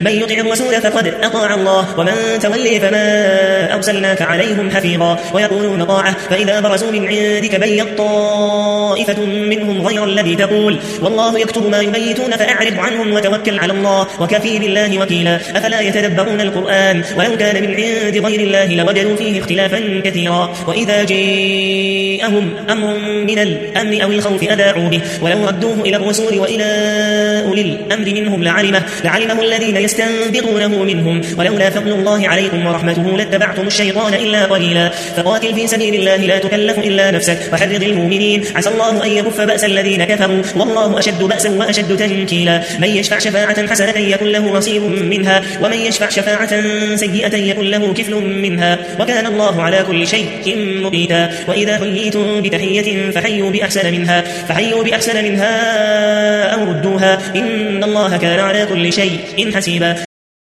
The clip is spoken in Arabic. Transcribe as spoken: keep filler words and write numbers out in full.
من يطع الرسول فقد أطاع الله ومن تولي فما أرسلناك عليهم حفيظا ويقولون طاعة فإذا برزوا من عندك بيت طائفة منهم غير الذي تقول والله يكتب ما يبيتون فأعرض عنهم وتوكل على الله وكفي بالله وكيلا أفلا يتدبرون القرآن ولو كان من عند غير الله لوجدوا فيه اختلافا كثيرا وإذا جاءهم أمر من الأمن أو الخوف أذاعوا به ولو ردوه إلى الرسول وإلى أولي الأمر منهم لعلمه, لعلمه الذين يستنبطونه منهم ولولا فضل الله عليكم ورحمته لاتبعتم الشيطان إلا قليلا فقاتل في سبيل الله لا تكلف إلا نفسك وحرض المؤمنين عسى الله أن يكف بأس الذين كفروا والله أشد بأسا وأشد تنكيلا من يشفع شفاعة حسنة يكن له نصيب منها ومن يشفع شفاعة سيئة يكن له كفل منها وكان الله على كل شيء مقيتا وإذا حييتم بتحية فحيوا بأحسن منها فحيوا بأحسن منها أو ردوها إن الله كان على كل شيء حسيبا